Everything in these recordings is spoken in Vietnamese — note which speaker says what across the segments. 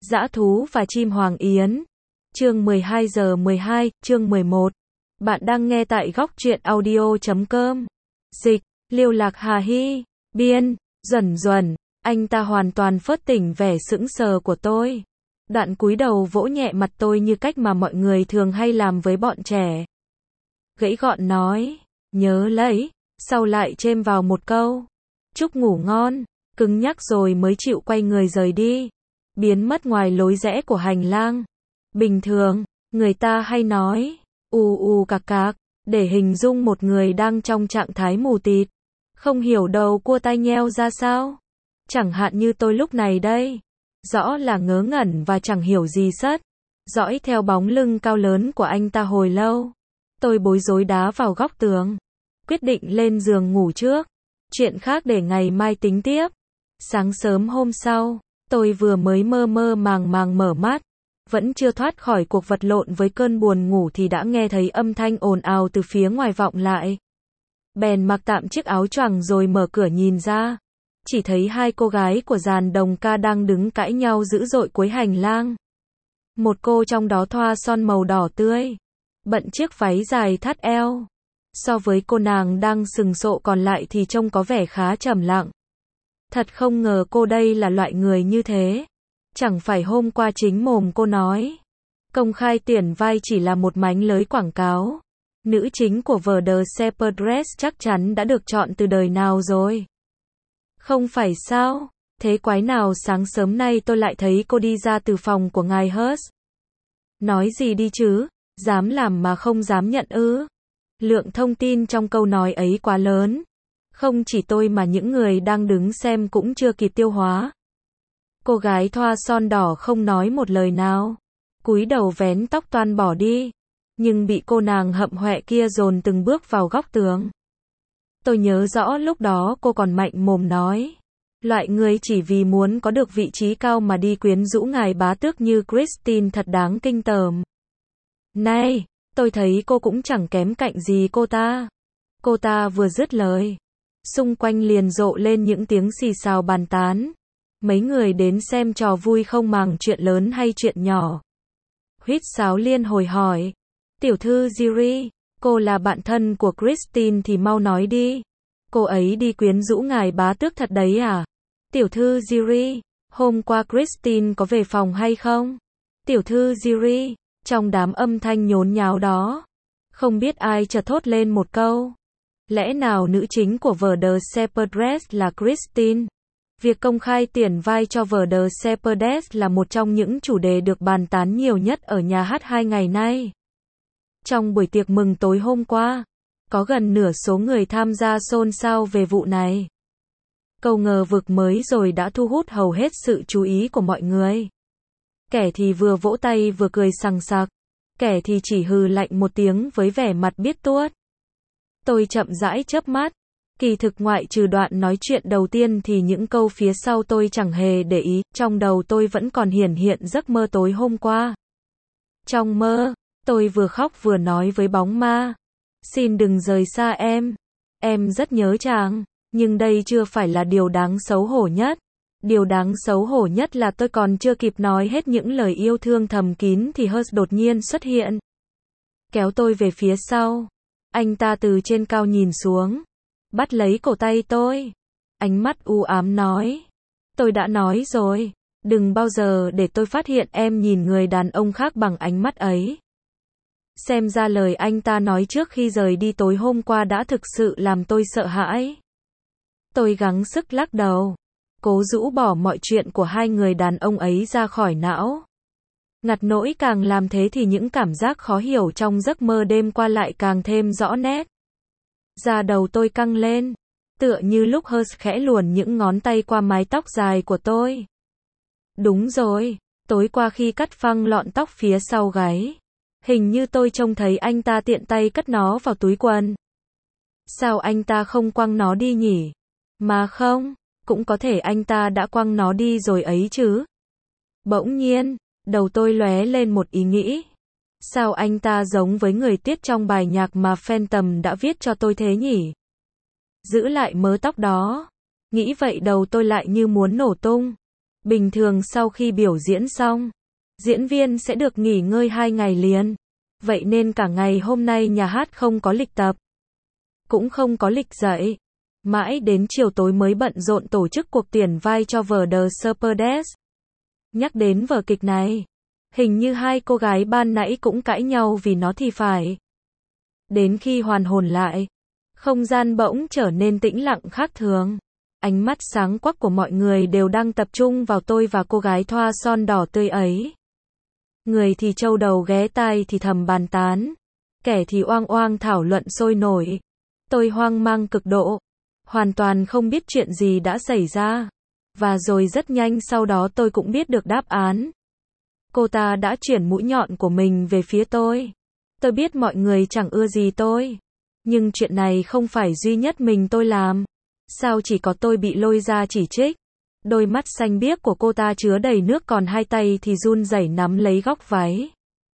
Speaker 1: Dã thú và chim hoàng yến. Chương 12 giờ 12, chương 11. Bạn đang nghe tại góc truyện audio.com. Dịch, Liêu Lạc Hà Hy, biên, Duẩn Duẩn. Anh ta hoàn toàn phớt tỉnh vẻ sững sờ của tôi. Đoạn cúi đầu vỗ nhẹ mặt tôi như cách mà mọi người thường hay làm với bọn trẻ. Gãy gọn nói, nhớ lấy, sau lại chêm vào một câu. Chúc ngủ ngon, cứng nhắc rồi mới chịu quay người rời đi. Biến mất ngoài lối rẽ của hành lang. Bình thường, người ta hay nói, ù ù cạc cạc, để hình dung một người đang trong trạng thái mù tịt. Không hiểu đầu cua tai nheo ra sao. Chẳng hạn như tôi lúc này đây. Rõ là ngớ ngẩn và chẳng hiểu gì sất. Dõi theo bóng lưng cao lớn của anh ta hồi lâu. Tôi bối rối đá vào góc tường. Quyết định lên giường ngủ trước. Chuyện khác để ngày mai tính tiếp. Sáng sớm hôm sau, tôi vừa mới mơ mơ màng màng mở mắt. Vẫn chưa thoát khỏi cuộc vật lộn với cơn buồn ngủ thì đã nghe thấy âm thanh ồn ào từ phía ngoài vọng lại. Bèn mặc tạm chiếc áo choàng rồi mở cửa nhìn ra. Chỉ thấy hai cô gái của dàn đồng ca đang đứng cãi nhau dữ dội cuối hành lang. Một cô trong đó thoa son màu đỏ tươi, bận chiếc váy dài thắt eo. So với cô nàng đang sừng sộ còn lại thì trông có vẻ khá trầm lặng. Thật không ngờ cô đây là loại người như thế. Chẳng phải hôm qua chính mồm cô nói, công khai tiền vai chỉ là một mánh lới quảng cáo. Nữ chính của vở The Shepherdess chắc chắn đã được chọn từ đời nào rồi. Không phải sao? Thế quái nào sáng sớm nay tôi lại thấy cô đi ra từ phòng của ngài Hurst? Nói gì đi chứ? Dám làm mà không dám nhận ư? Lượng thông tin trong câu nói ấy quá lớn. Không chỉ tôi mà những người đang đứng xem cũng chưa kịp tiêu hóa. Cô gái thoa son đỏ không nói một lời nào. Cúi đầu vén tóc toan bỏ đi. Nhưng bị cô nàng hậm hoẹ kia dồn từng bước vào góc tường. Tôi nhớ rõ lúc đó cô còn mạnh mồm nói. Loại người chỉ vì muốn có được vị trí cao mà đi quyến rũ ngài bá tước như Christine thật đáng kinh tởm. Này, tôi thấy cô cũng chẳng kém cạnh gì cô ta. Cô ta vừa dứt lời. Xung quanh liền rộ lên những tiếng xì xào bàn tán. Mấy người đến xem trò vui không màng chuyện lớn hay chuyện nhỏ. Huýt sáo liên hồi hỏi. Tiểu thư Jiri, cô là bạn thân của Christine thì mau nói đi. Cô ấy đi quyến rũ ngài bá tước thật đấy à? Tiểu thư Jiri, hôm qua Christine có về phòng hay không? Tiểu thư Jiri, trong đám âm thanh nhốn nháo đó, không biết ai chợt thốt lên một câu. Lẽ nào nữ chính của vở The Shepherdess là Christine? Việc công khai tiền vai cho vở The Shepherdess là một trong những chủ đề được bàn tán nhiều nhất ở nhà hát 2 ngày nay. Trong buổi tiệc mừng tối hôm qua, có gần nửa số người tham gia xôn xao về vụ này. Câu ngờ vực mới rồi đã thu hút hầu hết sự chú ý của mọi người. Kẻ thì vừa vỗ tay vừa cười sằng sặc, kẻ thì chỉ hừ lạnh một tiếng với vẻ mặt biết tuốt. Tôi chậm rãi chớp mắt. Kỳ thực ngoại trừ đoạn nói chuyện đầu tiên thì những câu phía sau tôi chẳng hề để ý, trong đầu tôi vẫn còn hiển hiện giấc mơ tối hôm qua. Trong mơ, tôi vừa khóc vừa nói với bóng ma. Xin đừng rời xa em rất nhớ chàng, nhưng đây chưa phải là điều đáng xấu hổ nhất. Điều đáng xấu hổ nhất là tôi còn chưa kịp nói hết những lời yêu thương thầm kín thì Hurst đột nhiên xuất hiện. Kéo tôi về phía sau. Anh ta từ trên cao nhìn xuống. Bắt lấy cổ tay tôi. Ánh mắt u ám nói. Tôi đã nói rồi. Đừng bao giờ để tôi phát hiện em nhìn người đàn ông khác bằng ánh mắt ấy. Xem ra lời anh ta nói trước khi rời đi tối hôm qua đã thực sự làm tôi sợ hãi. Tôi gắng sức lắc đầu. Cố rũ bỏ mọi chuyện của hai người đàn ông ấy ra khỏi não. Ngặt nỗi càng làm thế thì những cảm giác khó hiểu trong giấc mơ đêm qua lại càng thêm rõ nét. Da đầu tôi căng lên, tựa như lúc Hurst khẽ luồn những ngón tay qua mái tóc dài của tôi. Đúng rồi, tối qua khi cắt phăng lọn tóc phía sau gáy, hình như tôi trông thấy anh ta tiện tay cất nó vào túi quần. Sao anh ta không quăng nó đi nhỉ? Mà không, cũng có thể anh ta đã quăng nó đi rồi ấy chứ. Bỗng nhiên, đầu tôi lóe lên một ý nghĩ. Sao anh ta giống với người Tiết trong bài nhạc mà Phantom đã viết cho tôi thế nhỉ? Giữ lại mớ tóc đó. Nghĩ vậy đầu tôi lại như muốn nổ tung. Bình thường sau khi biểu diễn xong, diễn viên sẽ được nghỉ ngơi 2 ngày liền. Vậy nên cả ngày hôm nay nhà hát không có lịch tập, cũng không có lịch dạy. Mãi đến chiều tối mới bận rộn tổ chức cuộc tuyển vai cho vở The Shepherdess. Nhắc đến vở kịch này, hình như hai cô gái ban nãy cũng cãi nhau vì nó thì phải. Đến khi hoàn hồn lại, không gian bỗng trở nên tĩnh lặng khác thường. Ánh mắt sáng quắc của mọi người đều đang tập trung vào tôi và cô gái thoa son đỏ tươi ấy. Người thì châu đầu ghé tai thì thầm bàn tán, kẻ thì oang oang thảo luận sôi nổi. Tôi hoang mang cực độ, hoàn toàn không biết chuyện gì đã xảy ra. Và rồi rất nhanh sau đó tôi cũng biết được đáp án. Cô ta đã chuyển mũi nhọn của mình về phía tôi. Tôi biết mọi người chẳng ưa gì tôi, nhưng chuyện này không phải duy nhất mình tôi làm. Sao chỉ có tôi bị lôi ra chỉ trích? Đôi mắt xanh biếc của cô ta chứa đầy nước, còn hai tay thì run rẩy nắm lấy góc váy.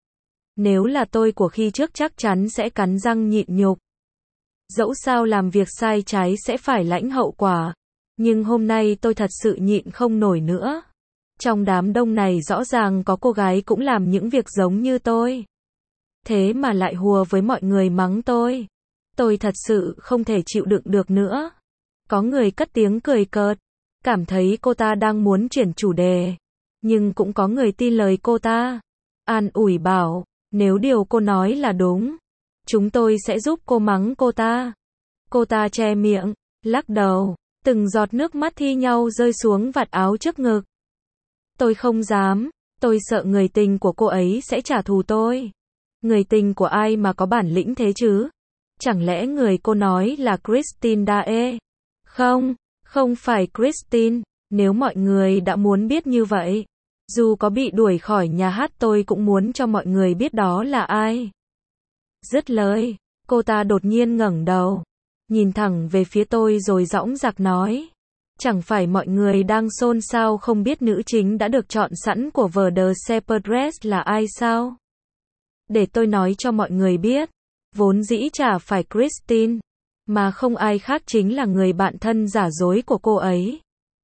Speaker 1: Nếu là tôi của khi trước chắc chắn sẽ cắn răng nhịn nhục. Dẫu sao làm việc sai trái sẽ phải lãnh hậu quả. Nhưng hôm nay tôi thật sự nhịn không nổi nữa. Trong đám đông này rõ ràng có cô gái cũng làm những việc giống như tôi. Thế mà lại hùa với mọi người mắng tôi. Tôi thật sự không thể chịu đựng được nữa. Có người cất tiếng cười cợt, cảm thấy cô ta đang muốn chuyển chủ đề. Nhưng cũng có người tin lời cô ta, an ủi bảo, nếu điều cô nói là đúng, chúng tôi sẽ giúp cô mắng cô ta. Cô ta che miệng, lắc đầu, từng giọt nước mắt thi nhau rơi xuống vạt áo trước ngực. Tôi không dám, tôi sợ người tình của cô ấy sẽ trả thù tôi. Người tình của ai mà có bản lĩnh thế chứ? Chẳng lẽ người cô nói là Christine Dae? Không, không phải Christine. Nếu mọi người đã muốn biết như vậy, dù có bị đuổi khỏi nhà hát tôi cũng muốn cho mọi người biết đó là ai. Dứt lời, cô ta đột nhiên ngẩng đầu, nhìn thẳng về phía tôi rồi dõng dạc nói. Chẳng phải mọi người đang xôn xao không biết nữ chính đã được chọn sẵn của vở The Shepherdess là ai sao? Để tôi nói cho mọi người biết, vốn dĩ chả phải Christine, mà không ai khác chính là người bạn thân giả dối của cô ấy.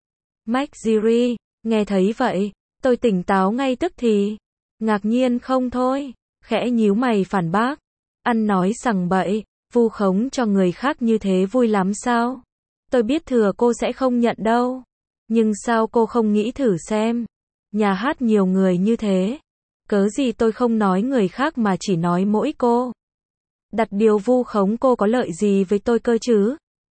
Speaker 1: McGeary, nghe thấy vậy, tôi tỉnh táo ngay tức thì. Ngạc nhiên không thôi, khẽ nhíu mày phản bác. Ăn nói sằng bậy, vu khống cho người khác như thế vui lắm sao? Tôi biết thừa cô sẽ không nhận đâu. Nhưng sao cô không nghĩ thử xem? Nhà hát nhiều người như thế. Cớ gì tôi không nói người khác mà chỉ nói mỗi cô? Đặt điều vu khống cô có lợi gì với tôi cơ chứ?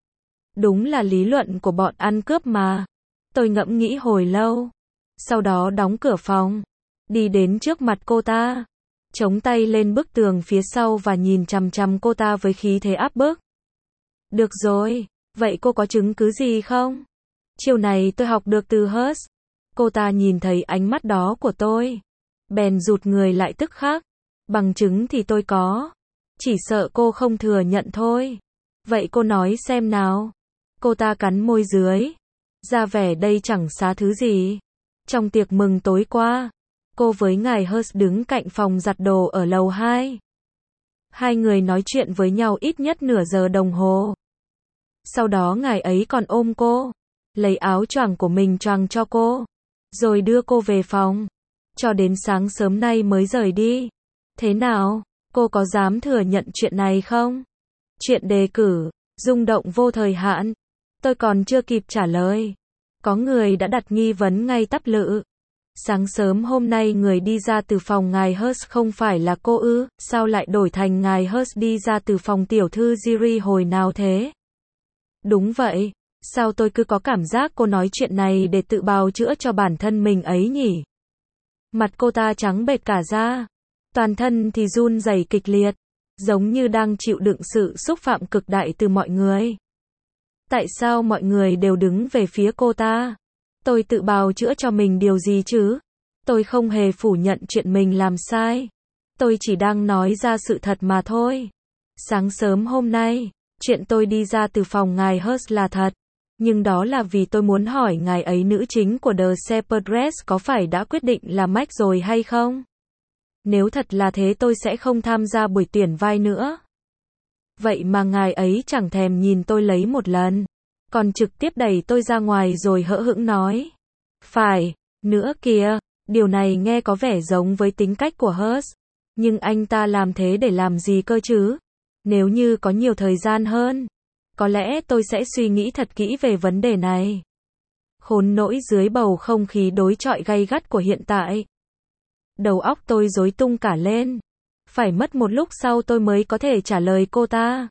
Speaker 1: Đúng là lý luận của bọn ăn cướp mà. Tôi ngẫm nghĩ hồi lâu. Sau đó đóng cửa phòng, đi đến trước mặt cô ta, chống tay lên bức tường phía sau và nhìn chằm chằm cô ta với khí thế áp bức. Được rồi, vậy cô có chứng cứ gì không? Chiều này tôi học được từ Hers. Cô ta nhìn thấy ánh mắt đó của tôi, bèn rụt người lại tức khắc. Bằng chứng thì tôi có, chỉ sợ cô không thừa nhận thôi. Vậy cô nói xem nào. Cô ta cắn môi dưới, ra vẻ đây chẳng xá thứ gì. Trong tiệc mừng tối qua, cô với ngài Hers đứng cạnh phòng giặt đồ ở lầu 2. Hai người nói chuyện với nhau ít nhất nửa giờ đồng hồ. Sau đó ngài ấy còn ôm cô, lấy áo choàng của mình choàng cho cô, rồi đưa cô về phòng, cho đến sáng sớm nay mới rời đi. Thế nào, cô có dám thừa nhận chuyện này không? Chuyện đề cử, rung động vô thời hạn. Tôi còn chưa kịp trả lời, có người đã đặt nghi vấn ngay tắp lự. Sáng sớm hôm nay người đi ra từ phòng ngài Hers không phải là cô ư? Sao lại đổi thành ngài Hers đi ra từ phòng tiểu thư Giri hồi nào thế? Đúng vậy, sao tôi cứ có cảm giác cô nói chuyện này để tự bào chữa cho bản thân mình ấy nhỉ? Mặt cô ta trắng bệch cả da, toàn thân thì run rẩy kịch liệt, giống như đang chịu đựng sự xúc phạm cực đại từ mọi người. Tại sao mọi người đều đứng về phía cô ta? Tôi tự bào chữa cho mình điều gì chứ? Tôi không hề phủ nhận chuyện mình làm sai. Tôi chỉ đang nói ra sự thật mà thôi. Sáng sớm hôm nay, chuyện tôi đi ra từ phòng ngài Hers là thật. Nhưng đó là vì tôi muốn hỏi ngài ấy nữ chính của The Shepherdess có phải đã quyết định là Mac rồi hay không? Nếu thật là thế tôi sẽ không tham gia buổi tuyển vai nữa. Vậy mà ngài ấy chẳng thèm nhìn tôi lấy một lần, còn trực tiếp đẩy tôi ra ngoài rồi hỡ hững nói. Phải, Nữa kìa, điều này nghe có vẻ giống với tính cách của Hurst. Nhưng anh ta làm thế để làm gì cơ chứ? Nếu như có nhiều thời gian hơn, có lẽ tôi sẽ suy nghĩ thật kỹ về vấn đề này. Khốn nỗi dưới bầu không khí đối chọi gay gắt của hiện tại. Đầu óc tôi rối tung cả lên. Phải mất một lúc sau tôi mới có thể trả lời cô ta.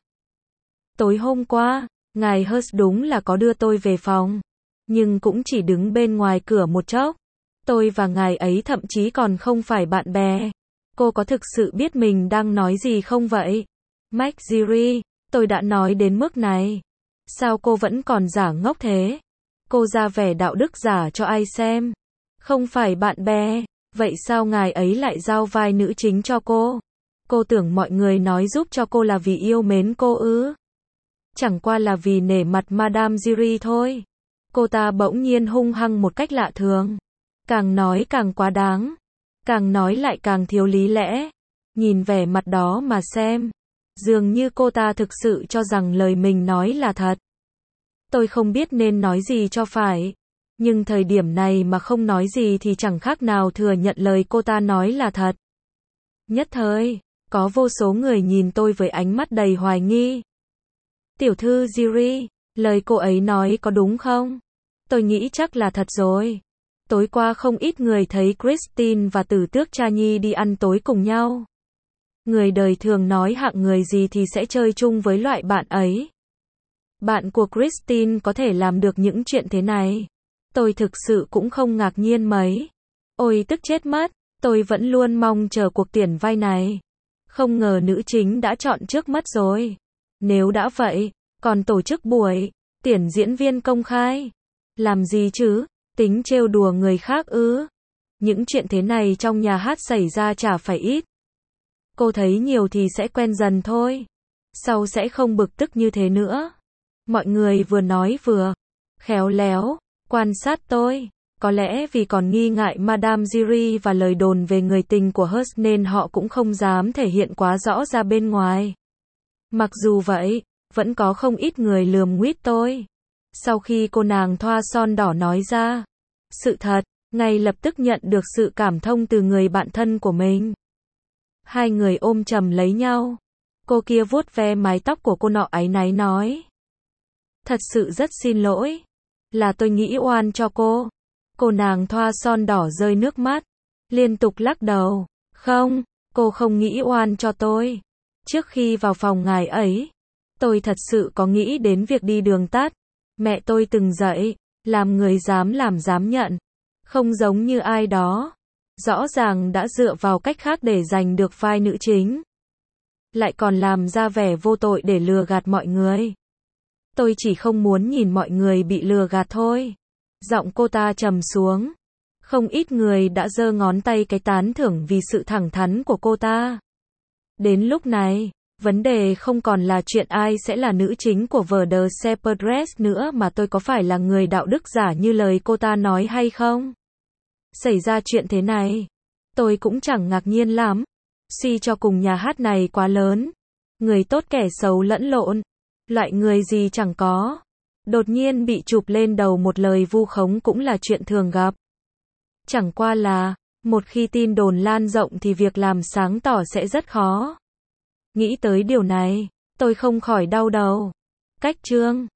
Speaker 1: Tối hôm qua, ngài Hurst đúng là có đưa tôi về phòng. Nhưng cũng chỉ đứng bên ngoài cửa một chốc. Tôi và ngài ấy thậm chí còn không phải bạn bè. Cô có thực sự biết mình đang nói gì không vậy? McGeary, tôi đã nói đến mức này. Sao cô vẫn còn giả ngốc thế? Cô ra vẻ đạo đức giả cho ai xem? Không phải bạn bè, vậy sao ngài ấy lại giao vai nữ chính cho cô? Cô tưởng mọi người nói giúp cho cô là vì yêu mến cô ư? Chẳng qua là vì nể mặt Madame Giry thôi. Cô ta bỗng nhiên hung hăng một cách lạ thường. Càng nói càng quá đáng. Càng nói lại càng thiếu lý lẽ. Nhìn vẻ mặt đó mà xem. Dường như cô ta thực sự cho rằng lời mình nói là thật. Tôi không biết nên nói gì cho phải. Nhưng thời điểm này mà không nói gì thì chẳng khác nào thừa nhận lời cô ta nói là thật. Nhất thời, có vô số người nhìn tôi với ánh mắt đầy hoài nghi. Tiểu thư Giry, lời cô ấy nói có đúng không? Tôi nghĩ chắc là thật rồi. Tối qua không ít người thấy Christine và Tử Tước Cha Nhi đi ăn tối cùng nhau. Người đời thường nói hạng người gì thì sẽ chơi chung với loại bạn ấy. Bạn của Christine có thể làm được những chuyện thế này. Tôi thực sự cũng không ngạc nhiên mấy. Ôi tức chết mất, tôi vẫn luôn mong chờ cuộc tuyển vai này. Không ngờ nữ chính đã chọn trước mất rồi. Nếu đã vậy, còn tổ chức buổi tuyển diễn viên công khai. Làm gì chứ? Tính trêu đùa người khác ư? Những chuyện thế này trong nhà hát xảy ra chả phải ít. Cô thấy nhiều thì sẽ quen dần thôi. Sau sẽ không bực tức như thế nữa. Mọi người vừa nói vừa khéo léo quan sát tôi. Có lẽ vì còn nghi ngại Madame Giry và lời đồn về người tình của Hurst nên họ cũng không dám thể hiện quá rõ ra bên ngoài. Mặc dù vậy, vẫn có không ít người lườm nguýt tôi. Sau khi cô nàng thoa son đỏ nói ra sự thật, ngay lập tức nhận được sự cảm thông từ người bạn thân của mình. Hai người ôm chầm lấy nhau. Cô kia vuốt ve mái tóc của cô nọ áy náy nói. Thật sự rất xin lỗi. Là tôi nghĩ oan cho cô. Cô nàng thoa son đỏ rơi nước mắt. Liên tục lắc đầu. Không, cô không nghĩ oan cho tôi. Trước khi vào phòng ngài ấy, tôi thật sự có nghĩ đến việc đi đường tắt. Mẹ tôi từng dạy, làm người dám làm dám nhận. Không giống như ai đó. Rõ ràng đã dựa vào cách khác để giành được vai nữ chính. Lại còn làm ra vẻ vô tội để lừa gạt mọi người. Tôi chỉ không muốn nhìn mọi người bị lừa gạt thôi. Giọng cô ta trầm xuống. Không ít người đã giơ ngón tay cái tán thưởng vì sự thẳng thắn của cô ta. Đến lúc này, vấn đề không còn là chuyện ai sẽ là nữ chính của vở The Shepherdess nữa mà tôi có phải là người đạo đức giả như lời cô ta nói hay không. Xảy ra chuyện thế này, tôi cũng chẳng ngạc nhiên lắm. Suy cho cùng nhà hát này quá lớn. Người tốt kẻ xấu lẫn lộn. Loại người gì chẳng có. Đột nhiên bị chụp lên đầu một lời vu khống cũng là chuyện thường gặp. Chẳng qua là, một khi tin đồn lan rộng thì việc làm sáng tỏ sẽ rất khó. Nghĩ tới điều này, tôi không khỏi đau đầu. Cách chương